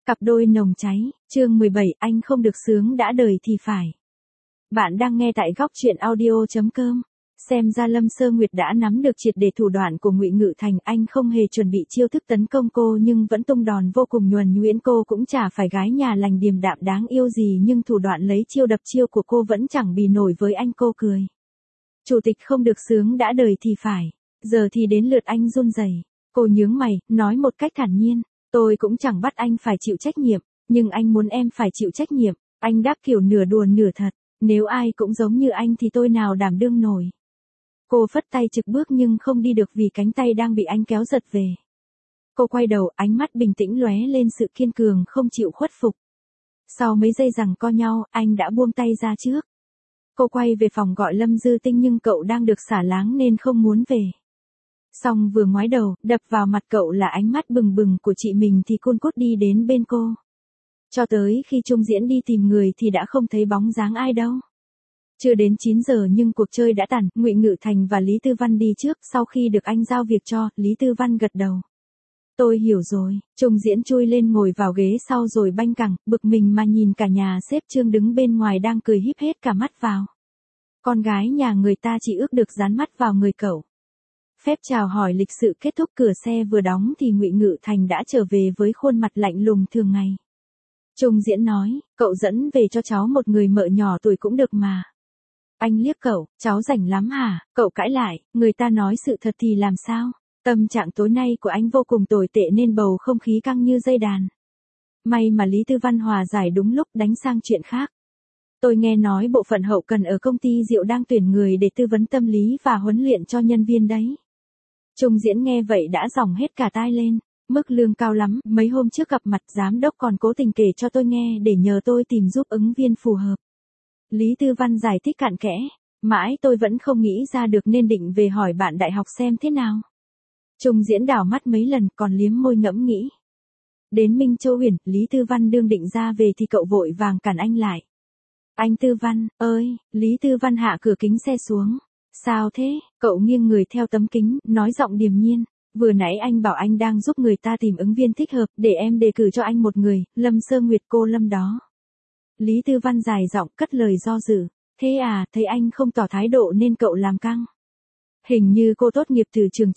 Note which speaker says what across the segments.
Speaker 1: Cặp đôi nồng cháy, chương 17, anh không được sướng đã đời thì phải. Bạn đang nghe tại góc truyện audio.com. Xem ra Lâm Sơ Nguyệt đã nắm được triệt để thủ đoạn của Ngụy Ngự Thành, anh không hề chuẩn bị chiêu thức tấn công cô nhưng vẫn tung đòn vô cùng nhuần nhuyễn, cô cũng chả phải gái nhà lành điềm đạm đáng yêu gì nhưng thủ đoạn lấy chiêu đập chiêu của cô vẫn chẳng bì nổi với anh. Cô cười. Chủ tịch không được sướng đã đời thì phải. Giờ thì đến lượt anh run rẩy. Cô nhướng mày, nói một cách thản nhiên. Tôi cũng chẳng bắt anh phải chịu trách nhiệm, nhưng anh muốn em phải chịu trách nhiệm. Anh đáp kiểu nửa đùa nửa thật. Nếu ai cũng giống như anh thì tôi nào đảm đương nổi. Cô phất tay trực bước nhưng không đi được vì cánh tay đang bị anh kéo giật về. Cô quay đầu, ánh mắt bình tĩnh lóe lên sự kiên cường không chịu khuất phục. Sau mấy giây giằng co nhau, anh đã buông tay ra trước. Cô quay về phòng gọi Lâm Dư Tinh nhưng cậu đang được xả láng nên không muốn về. Xong vừa ngoái đầu, đập vào mặt cậu là ánh mắt bừng bừng của chị mình thì cun cút đi đến bên cô. Cho tới khi Trung Diễn đi tìm người thì đã không thấy bóng dáng ai đâu. Chưa đến 9 giờ nhưng cuộc chơi đã tàn, Ngụy Ngự Thành và Lý Tư Văn đi trước, sau khi được anh giao việc cho, Lý Tư Văn gật đầu. Tôi hiểu rồi, Trung Diễn chui lên ngồi vào ghế sau rồi banh cẳng, bực mình mà nhìn cả nhà xếp Trương đứng bên ngoài đang cười híp hết cả mắt vào. Con gái nhà người ta chỉ ước được dán mắt vào người cậu. Phép chào hỏi lịch sự kết thúc, cửa xe vừa đóng thì Ngụy Ngự Thành đã trở về với khuôn mặt lạnh lùng thường ngày. Trung Diễn nói, cậu dẫn về cho cháu một người mợ nhỏ tuổi cũng được mà. Anh liếc cậu, cháu rảnh lắm hả? Cậu cãi lại, người ta nói sự thật thì làm sao? Tâm trạng tối nay của anh vô cùng tồi tệ nên bầu không khí căng như dây đàn. May mà Lý Tư Văn hòa giải đúng lúc, đánh sang chuyện khác. Tôi nghe nói bộ phận hậu cần ở công ty rượu đang tuyển người để tư vấn tâm lý và huấn luyện cho nhân viên đấy. Trung Diễn nghe vậy đã dòng hết cả tai lên. Mức lương cao lắm, mấy hôm trước gặp mặt giám đốc còn cố tình kể cho tôi nghe để nhờ tôi tìm giúp ứng viên phù hợp. Lý Tư Văn giải thích cặn kẽ, mãi tôi vẫn không nghĩ ra được nên định về hỏi bạn đại học xem thế nào. Trung Diễn đảo mắt mấy lần còn liếm môi ngẫm nghĩ. Đến Minh Châu Huyền, Lý Tư Văn đương định ra về thì cậu vội vàng cản anh lại. Anh Tư Văn, ơi, Lý Tư Văn hạ cửa kính xe xuống. Sao thế? Cậu nghiêng người theo tấm kính, nói giọng điềm nhiên. Vừa nãy anh bảo anh đang giúp người ta tìm ứng viên thích hợp, để em đề cử cho anh một người, Lâm Sơ Nguyệt, cô Lâm đó. Lý Tư Văn dài giọng cất lời do dự. Thế à, thấy anh không tỏ thái độ nên cậu làm căng. Hình như cô tốt nghiệp từ trường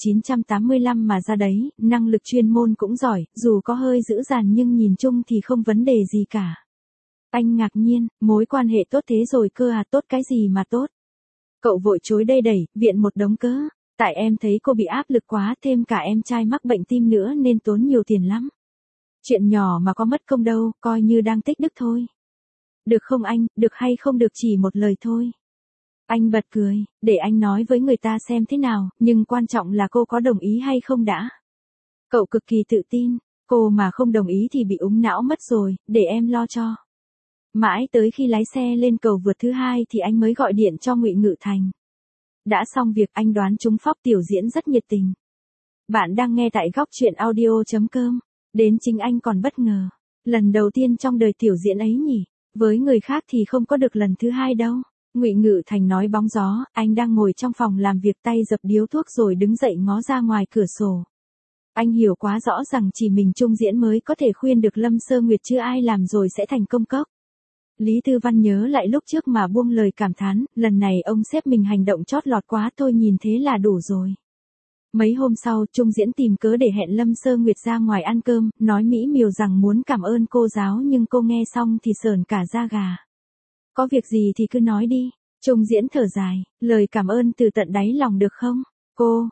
Speaker 1: 985 mà ra đấy, năng lực chuyên môn cũng giỏi, dù có hơi dữ dằn nhưng nhìn chung thì không vấn đề gì cả. Anh ngạc nhiên, mối quan hệ tốt thế rồi cơ à? Tốt cái gì mà tốt? Cậu vội chối đây đẩy, viện một đống cớ. Tại em thấy cô bị áp lực quá, thêm cả em trai mắc bệnh tim nữa nên tốn nhiều tiền lắm. Chuyện nhỏ mà có mất công đâu, coi như đang tích đức thôi. Được không anh, được hay không được chỉ một lời thôi. Anh bật cười, để anh nói với người ta xem thế nào, nhưng quan trọng là cô có đồng ý hay không đã. Cậu cực kỳ tự tin, cô mà không đồng ý thì bị úng não mất rồi, để em lo cho. Mãi tới khi lái xe lên cầu vượt thứ hai thì anh mới gọi điện cho Ngụy Ngự Thành. Đã xong việc, anh đoán trúng phóc, tiểu diễn rất nhiệt tình. Bạn đang nghe tại góc truyện audio.com. Đến chính anh còn bất ngờ. Lần đầu tiên trong đời tiểu diễn ấy nhỉ. Với người khác thì không có được lần thứ hai đâu. Ngụy Ngự Thành nói bóng gió, anh đang ngồi trong phòng làm việc tay dập điếu thuốc rồi đứng dậy ngó ra ngoài cửa sổ. Anh hiểu quá rõ rằng chỉ mình Trung Diễn mới có thể khuyên được Lâm Sơ Nguyệt, chứ ai làm rồi sẽ thành công cốc. Lý Tư Văn nhớ lại lúc trước mà buông lời cảm thán, lần này ông sếp mình hành động chót lọt quá, tôi nhìn thế là đủ rồi. Mấy hôm sau, Trung Diễn tìm cớ để hẹn Lâm Sơ Nguyệt ra ngoài ăn cơm, nói mỹ miều rằng muốn cảm ơn cô giáo nhưng cô nghe xong thì sởn cả da gà. Có việc gì thì cứ nói đi. Trung Diễn thở dài, lời cảm ơn từ tận đáy lòng được không? Cô,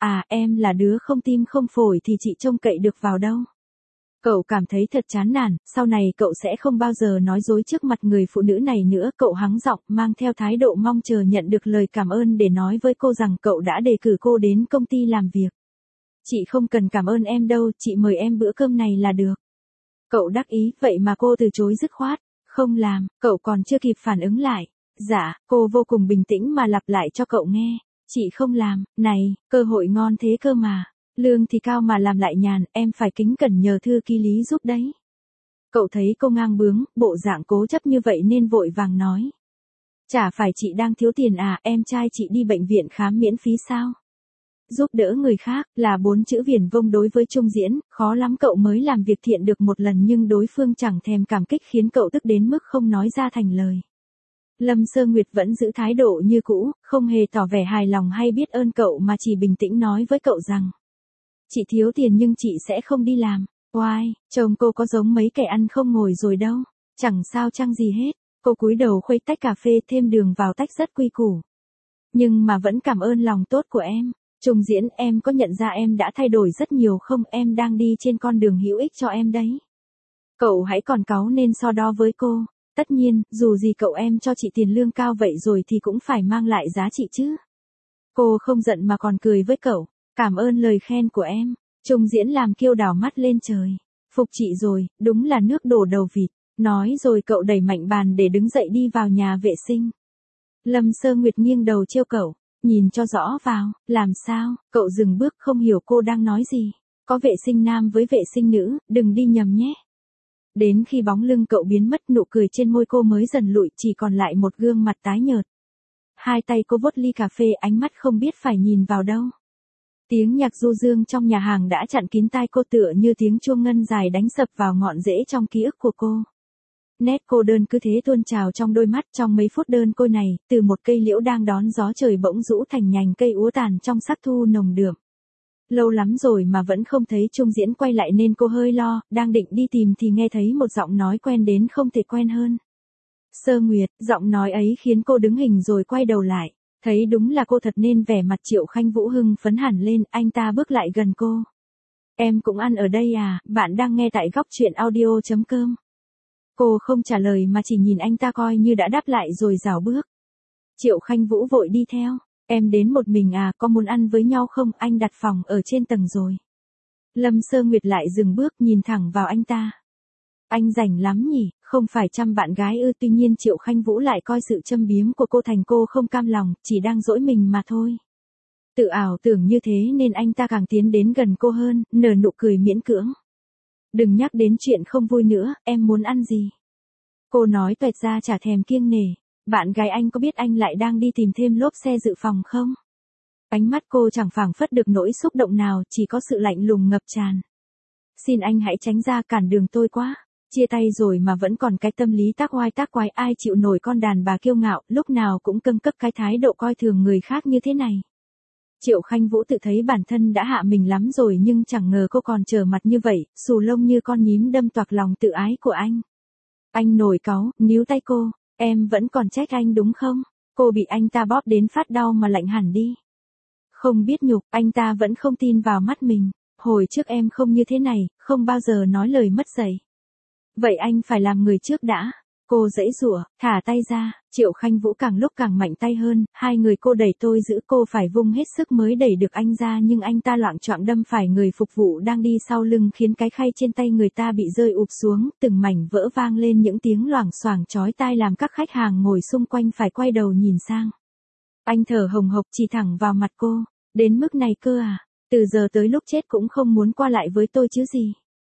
Speaker 1: em là đứa không tim không phổi thì chị trông cậy được vào đâu. Cậu cảm thấy thật chán nản, sau này cậu sẽ không bao giờ nói dối trước mặt người phụ nữ này nữa. Cậu hắng giọng, mang theo thái độ mong chờ nhận được lời cảm ơn để nói với cô rằng cậu đã đề cử cô đến công ty làm việc. Chị không cần cảm ơn em đâu, chị mời em bữa cơm này là được. Cậu đắc ý, vậy mà cô từ chối dứt khoát. Không làm, cậu còn chưa kịp phản ứng lại. Dạ, cô vô cùng bình tĩnh mà lặp lại cho cậu nghe. Chị không làm, này, cơ hội ngon thế cơ mà. Lương thì cao mà làm lại nhàn, em phải kính cẩn nhờ thư ký Lý giúp đấy. Cậu thấy cô ngang bướng, bộ dạng cố chấp như vậy nên vội vàng nói. Chả phải chị đang thiếu tiền à, em trai chị đi bệnh viện khám miễn phí sao? giúp đỡ người khác, là 4 chữ viển vông đối với Trung Diễn, khó lắm cậu mới làm việc thiện được một lần nhưng đối phương chẳng thèm cảm kích khiến cậu tức đến mức không nói ra thành lời. Lâm Sơ Nguyệt vẫn giữ thái độ như cũ, không hề tỏ vẻ hài lòng hay biết ơn cậu mà chỉ bình tĩnh nói với cậu rằng: chị thiếu tiền nhưng chị sẽ không đi làm. Oai, chồng cô có giống mấy kẻ ăn không ngồi rồi đâu. Chẳng sao chăng gì hết. Cô cúi đầu khuấy tách cà phê thêm đường vào tách rất quy củ. Nhưng mà vẫn cảm ơn lòng tốt của em. Trung Diễn, em có nhận ra em đã thay đổi rất nhiều không? Em đang đi trên con đường hữu ích cho em đấy. Cậu hãy còn cáu nên so đo với cô. Tất nhiên, dù gì cậu em cho chị tiền lương cao vậy rồi thì cũng phải mang lại giá trị chứ. Cô không giận mà còn cười với cậu. Cảm ơn lời khen của em. Trung Diễn làm kiêu đảo mắt lên trời. Phục chị rồi, đúng là nước đổ đầu vịt. Nói rồi cậu đẩy mạnh bàn để đứng dậy đi vào nhà vệ sinh. Lâm Sơ Nguyệt nghiêng đầu trêu cậu. Nhìn cho rõ vào, làm sao? Cậu dừng bước không hiểu cô đang nói gì. Có vệ sinh nam với vệ sinh nữ, đừng đi nhầm nhé. Đến khi bóng lưng cậu biến mất nụ cười trên môi cô mới dần lụi chỉ còn lại một gương mặt tái nhợt. Hai tay cô vuốt ly cà phê ánh mắt không biết phải nhìn vào đâu. Tiếng nhạc du dương trong nhà hàng đã chặn kín tai cô tựa như tiếng chuông ngân dài đánh sập vào ngọn rễ trong ký ức của cô. Nét cô đơn cứ thế tuôn trào trong đôi mắt trong mấy phút đơn côi này, từ một cây liễu đang đón gió trời bỗng rũ thành nhành cây úa tàn trong sắc thu nồng đượm. Lâu lắm rồi mà vẫn không thấy Trung Diễn quay lại nên cô hơi lo, đang định đi tìm thì nghe thấy một giọng nói quen đến không thể quen hơn. Sơ Nguyệt, giọng nói ấy khiến cô đứng hình rồi quay đầu lại. Thấy đúng là cô thật nên vẻ mặt Triệu Khanh Vũ hưng phấn hẳn lên, anh ta bước lại gần cô. Em cũng ăn ở đây à, bạn đang nghe tại góc truyện audio.com. Cô không trả lời mà chỉ nhìn anh ta coi như đã đáp lại rồi rảo bước. Triệu Khanh Vũ vội đi theo. Em đến một mình à, có muốn ăn với nhau không, anh đặt phòng ở trên tầng rồi. Lâm Sơ Nguyệt lại dừng bước nhìn thẳng vào anh ta. Anh rảnh lắm nhỉ, không phải chăm bạn gái ư? Tuy nhiên Triệu Khanh Vũ lại coi sự châm biếm của cô thành cô không cam lòng, chỉ đang dỗi mình mà thôi. Tự ảo tưởng như thế nên anh ta càng tiến đến gần cô hơn, nở nụ cười miễn cưỡng. Đừng nhắc đến chuyện không vui nữa, em muốn ăn gì? Cô nói toẹt ra chả thèm kiêng nể. Bạn gái anh có biết anh lại đang đi tìm thêm lốp xe dự phòng không? Ánh mắt cô chẳng phảng phất được nỗi xúc động nào, chỉ có sự lạnh lùng ngập tràn. Xin anh hãy tránh ra, cản đường tôi quá. Chia tay rồi mà vẫn còn cái tâm lý tác oai tác quái, ai chịu nổi con đàn bà kiêu ngạo, lúc nào cũng câm cấp cái thái độ coi thường người khác như thế này. Triệu Khanh Vũ tự thấy bản thân đã hạ mình lắm rồi nhưng chẳng ngờ cô còn trở mặt như vậy, xù lông như con nhím đâm toạc lòng tự ái của anh. Anh nổi cáu, níu tay cô. Em vẫn còn trách anh đúng không? Cô bị anh ta bóp đến phát đau mà lạnh hẳn đi. Không biết nhục, anh ta vẫn không tin vào mắt mình. Hồi trước em không như thế này, không bao giờ nói lời mất dạy. Vậy anh phải làm người trước đã. Cô giãy giụa, thả tay ra, Triệu Khanh Vũ càng lúc càng mạnh tay hơn, hai người cô đẩy tôi giữ cô phải vung hết sức mới đẩy được anh ra nhưng anh ta loạng choạng đâm phải người phục vụ đang đi sau lưng khiến cái khay trên tay người ta bị rơi ụp xuống, từng mảnh vỡ vang lên những tiếng loảng xoảng chói tai làm các khách hàng ngồi xung quanh phải quay đầu nhìn sang. Anh thở hồng hộc chỉ thẳng vào mặt cô, đến mức này cơ à, từ giờ tới lúc chết cũng không muốn qua lại với tôi chứ gì.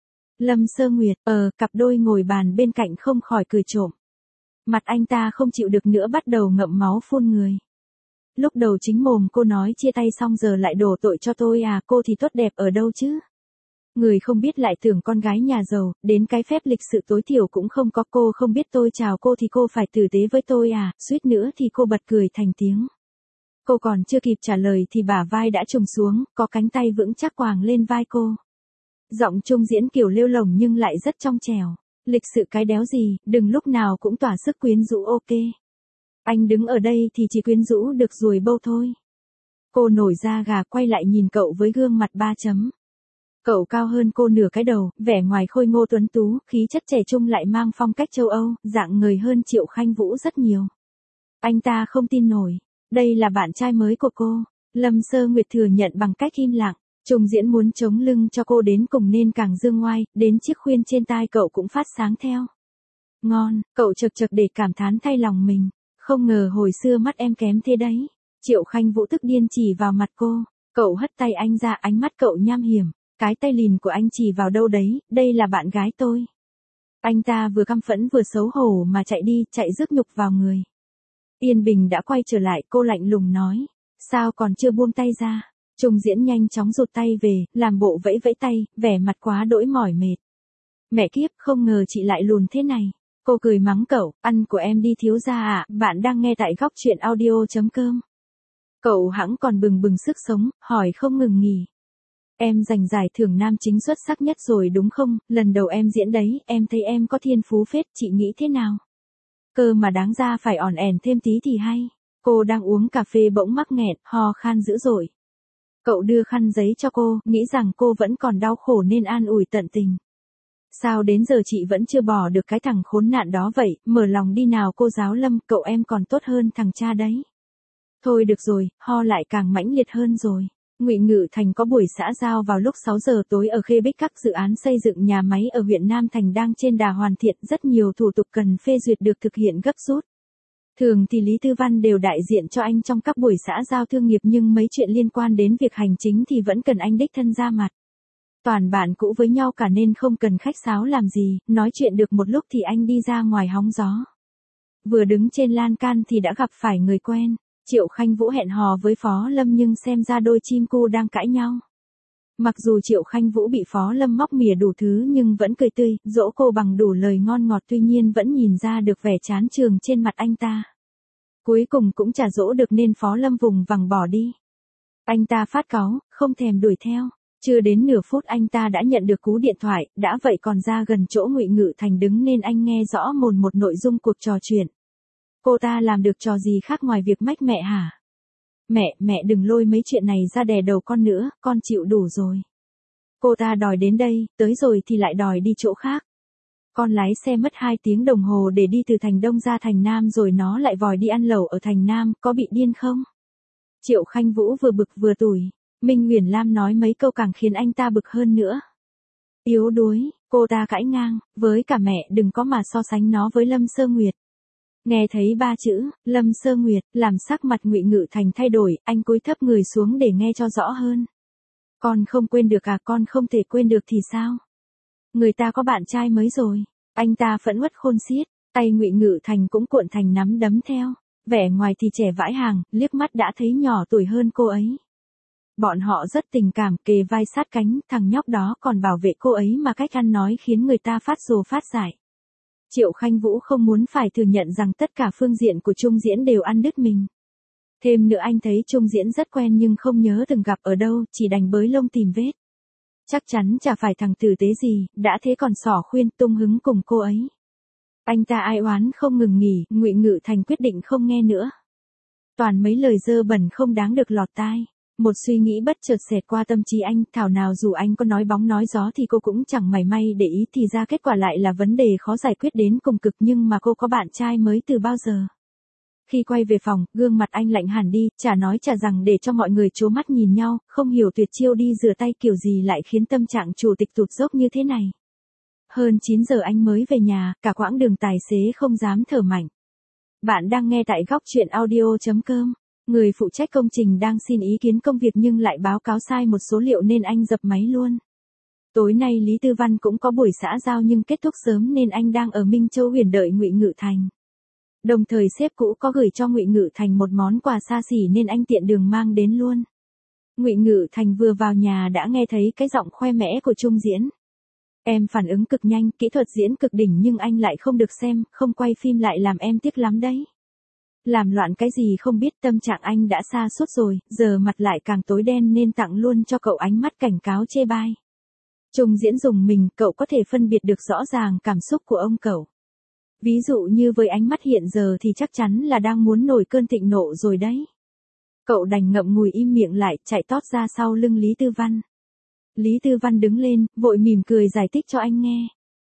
Speaker 1: Lâm Sơ Nguyệt, cặp đôi ngồi bàn bên cạnh không khỏi cười trộm. Mặt anh ta không chịu được nữa bắt đầu ngậm máu phun người. Lúc đầu chính mồm cô nói chia tay xong giờ lại đổ tội cho tôi à, cô thì tốt đẹp ở đâu chứ? Người không biết lại tưởng con gái nhà giàu, đến cái phép lịch sự tối thiểu cũng không có. Cô không biết tôi chào cô thì cô phải tử tế với tôi à, suýt nữa thì cô bật cười thành tiếng. Cô còn chưa kịp trả lời thì bả vai đã trùng xuống, có cánh tay vững chắc quàng lên vai cô. Giọng Trung Diễn kiểu lêu lổng nhưng lại rất trong trẻo. Lịch sự cái đéo gì, đừng lúc nào cũng tỏa sức quyến rũ. Ok. Anh đứng ở đây thì chỉ quyến rũ được ruồi bâu thôi. Cô nổi da gà quay lại nhìn cậu với gương mặt 3 chấm. Cậu cao hơn cô nửa cái đầu, vẻ ngoài khôi ngô tuấn tú, khí chất trẻ trung lại mang phong cách châu Âu, dạng người hơn Triệu Khanh Vũ rất nhiều. Anh ta không tin nổi. Đây là bạn trai mới của cô. Lâm Sơ Nguyệt thừa nhận bằng cách im lặng. Trung Diễn muốn chống lưng cho cô đến cùng nên càng dương ngoai, đến chiếc khuyên trên tai cậu cũng phát sáng theo. Ngon, cậu chật chật để cảm thán thay lòng mình. Không ngờ hồi xưa mắt em kém thế đấy. Triệu Khanh Vũ tức điên chỉ vào mặt cô. Cậu hất tay anh ra, ánh mắt cậu nham hiểm. Cái tay lìn của anh chỉ vào đâu đấy, đây là bạn gái tôi. Anh ta vừa căm phẫn vừa xấu hổ mà chạy đi, chạy rước nhục vào người. Yên bình đã quay trở lại, cô lạnh lùng nói. Sao còn chưa buông tay ra? Trung Diễn nhanh chóng rụt tay về, làm bộ vẫy vẫy tay, vẻ mặt quá đỗi mỏi mệt. Mẹ kiếp, không ngờ chị lại lùn thế này. Cô cười mắng cậu, ăn của em đi thiếu gia ạ, bạn đang nghe tại góc truyện audio.com. Cậu hẵng còn bừng bừng sức sống, hỏi không ngừng nghỉ. Em giành giải thưởng nam chính xuất sắc nhất rồi đúng không, lần đầu em diễn đấy, em thấy em có thiên phú phết, chị nghĩ thế nào? Cơ mà đáng ra phải ỏn ẻn thêm tí thì hay. Cô đang uống cà phê bỗng mắc nghẹn, ho khan dữ dội. Cậu đưa khăn giấy cho cô, nghĩ rằng cô vẫn còn đau khổ nên an ủi tận tình. Sao đến giờ chị vẫn chưa bỏ được cái thằng khốn nạn đó vậy, mở lòng đi nào cô giáo Lâm, cậu em còn tốt hơn thằng cha đấy. Thôi được rồi, ho lại càng mãnh liệt hơn rồi. Ngụy Ngự Thành có buổi xã giao vào lúc 6 giờ tối ở Khê Bích, các dự án xây dựng nhà máy ở huyện Nam Thành đang trên đà hoàn thiện, rất nhiều thủ tục cần phê duyệt được thực hiện gấp rút. Thường thì Lý Tư Văn đều đại diện cho anh trong các buổi xã giao thương nghiệp, nhưng mấy chuyện liên quan đến việc hành chính thì vẫn cần anh đích thân ra mặt. Toàn bạn cũ với nhau cả nên không cần khách sáo làm gì, nói chuyện được một lúc thì anh đi ra ngoài hóng gió. Vừa đứng trên lan can thì đã gặp phải người quen. Triệu Khanh Vũ hẹn hò với Phó Lâm nhưng xem ra đôi chim cu đang cãi nhau. Mặc dù Triệu Khanh Vũ bị Phó Lâm móc mỉa đủ thứ nhưng vẫn cười tươi, dỗ cô bằng đủ lời ngon ngọt, tuy nhiên vẫn nhìn ra được vẻ chán chường trên mặt anh ta. Cuối cùng cũng chả dỗ được nên Phó Lâm vùng vằng bỏ đi. Anh ta phát cáu, không thèm đuổi theo. Chưa đến nửa phút anh ta đã nhận được cú điện thoại, đã vậy còn ra gần chỗ Ngụy Ngự Thành đứng nên anh nghe rõ mồn một nội dung cuộc trò chuyện. Cô ta làm được trò gì khác ngoài việc mách mẹ hả? Mẹ đừng lôi mấy chuyện này ra đè đầu con nữa, con chịu đủ rồi. Cô ta đòi đến đây, tới rồi thì lại đòi đi chỗ khác. Con lái xe mất 2 tiếng đồng hồ để đi từ thành Đông ra thành Nam rồi nó lại vòi đi ăn lẩu ở thành Nam, có bị điên không? Triệu Khanh Vũ vừa bực vừa tủi. Minh Uyển Lam nói mấy câu càng khiến anh ta bực hơn nữa. Yếu đuối, cô ta cãi ngang, với cả mẹ đừng có mà so sánh nó với Lâm Sơ Nguyệt. Nghe thấy 3 chữ, Lâm Sơ Nguyệt, làm sắc mặt Ngụy Ngự Thành thay đổi, anh cúi thấp người xuống để nghe cho rõ hơn. Con không quên được à, con không thể quên được thì sao? Người ta có bạn trai mới rồi. Anh ta phẫn uất khôn xiết, tay Ngụy Ngự Thành cũng cuộn thành nắm đấm theo. Vẻ ngoài thì trẻ vãi hàng, liếc mắt đã thấy nhỏ tuổi hơn cô ấy. Bọn họ rất tình cảm, kề vai sát cánh, thằng nhóc đó còn bảo vệ cô ấy mà cách ăn nói khiến người ta phát rồ phát dại. Triệu Khanh Vũ không muốn phải thừa nhận rằng tất cả phương diện của Trung Diễn đều ăn đứt mình. Thêm nữa anh thấy Trung Diễn rất quen nhưng không nhớ từng gặp ở đâu, chỉ đành bới lông tìm vết. Chắc chắn chả phải thằng tử tế gì, đã thế còn xỏ khuyên tung hứng cùng cô ấy. Anh ta ai oán không ngừng nghỉ, Ngụy Ngự Thành quyết định không nghe nữa. Toàn mấy lời dơ bẩn không đáng được lọt tai. Một suy nghĩ bất chợt xẹt qua tâm trí anh, thảo nào dù anh có nói bóng nói gió thì cô cũng chẳng mảy may để ý, thì ra kết quả lại là vấn đề khó giải quyết đến cùng cực, nhưng mà cô có bạn trai mới từ bao giờ. Khi quay về phòng, gương mặt anh lạnh hẳn đi, chả nói chả rằng để cho mọi người trố mắt nhìn nhau, không hiểu tuyệt chiêu đi rửa tay kiểu gì lại khiến tâm trạng chủ tịch tụt dốc như thế này. Hơn 9 giờ anh mới về nhà, cả quãng đường tài xế không dám thở mạnh. Bạn đang nghe tại góc truyện audio.com. Người phụ trách công trình đang xin ý kiến công việc nhưng lại báo cáo sai một số liệu nên anh dập máy luôn. Tối nay Lý Tư Văn cũng có buổi xã giao nhưng kết thúc sớm nên anh đang ở Minh Châu Huyền đợi Ngụy Ngự Thành. Đồng thời sếp cũ có gửi cho Ngụy Ngự Thành một món quà xa xỉ nên anh tiện đường mang đến luôn. Ngụy Ngự Thành vừa vào nhà đã nghe thấy cái giọng khoe mẽ của Trung Diễn. Em phản ứng cực nhanh, kỹ thuật diễn cực đỉnh nhưng anh lại không được xem, không quay phim lại làm em tiếc lắm đấy. Làm loạn cái gì không biết, tâm trạng anh đã sa sút rồi, giờ mặt lại càng tối đen nên tặng luôn cho cậu ánh mắt cảnh cáo chê bai. Trung Diễn dùng mình, cậu có thể phân biệt được rõ ràng cảm xúc của ông cậu. Ví dụ như với ánh mắt hiện giờ thì chắc chắn là đang muốn nổi cơn thịnh nộ rồi đấy. Cậu đành ngậm ngùi im miệng lại, chạy tót ra sau lưng Lý Tư Văn. Lý Tư Văn đứng lên, vội mỉm cười giải thích cho anh nghe.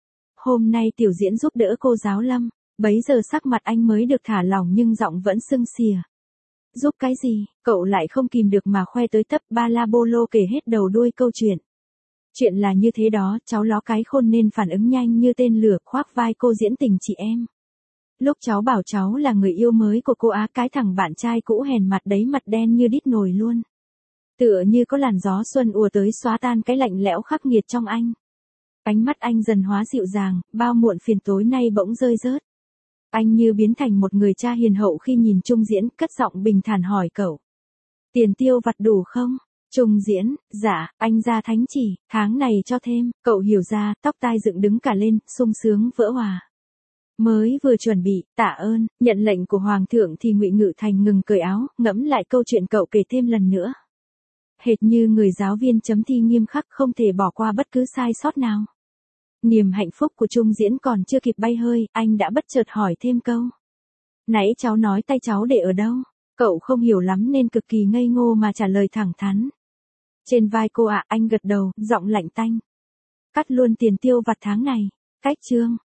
Speaker 1: Hôm nay Tiểu Diễn giúp đỡ cô giáo Lâm. Bấy giờ sắc mặt anh mới được thả lỏng nhưng giọng vẫn sưng xìa. Giúp cái gì, cậu lại không kìm được mà khoe tới tấp, ba la bô lô kể hết đầu đuôi câu chuyện. Chuyện là như thế đó, cháu ló cái khôn nên phản ứng nhanh như tên lửa, khoác vai cô diễn tình chị em. Lúc cháu bảo cháu là người yêu mới của cô á, cái thằng bạn trai cũ hèn mặt đấy mặt đen như đít nồi luôn. Tựa như có làn gió xuân ùa tới xóa tan cái lạnh lẽo khắc nghiệt trong anh. Ánh mắt anh dần hóa dịu dàng, bao muộn phiền tối nay bỗng rơi rớt. Anh như biến thành một người cha hiền hậu khi nhìn Trung Diễn, cất giọng bình thản hỏi cậu. Tiền tiêu vặt đủ không? Trung Diễn, dạ, anh ra thánh chỉ, tháng này cho thêm, cậu hiểu ra, tóc tai dựng đứng cả lên, sung sướng vỡ hòa. Mới vừa chuẩn bị, tạ ơn, nhận lệnh của Hoàng thượng thì Ngụy Ngự Thành ngừng cởi áo, ngẫm lại câu chuyện cậu kể thêm lần nữa. Hệt như người giáo viên chấm thi nghiêm khắc không thể bỏ qua bất cứ sai sót nào. Niềm hạnh phúc của Trung Diễn còn chưa kịp bay hơi, anh đã bất chợt hỏi thêm câu. Nãy cháu nói tay cháu để ở đâu? Cậu không hiểu lắm nên cực kỳ ngây ngô mà trả lời thẳng thắn. Trên vai cô ạ, anh gật đầu, giọng lạnh tanh. Cắt luôn tiền tiêu vặt tháng này. Cách chương.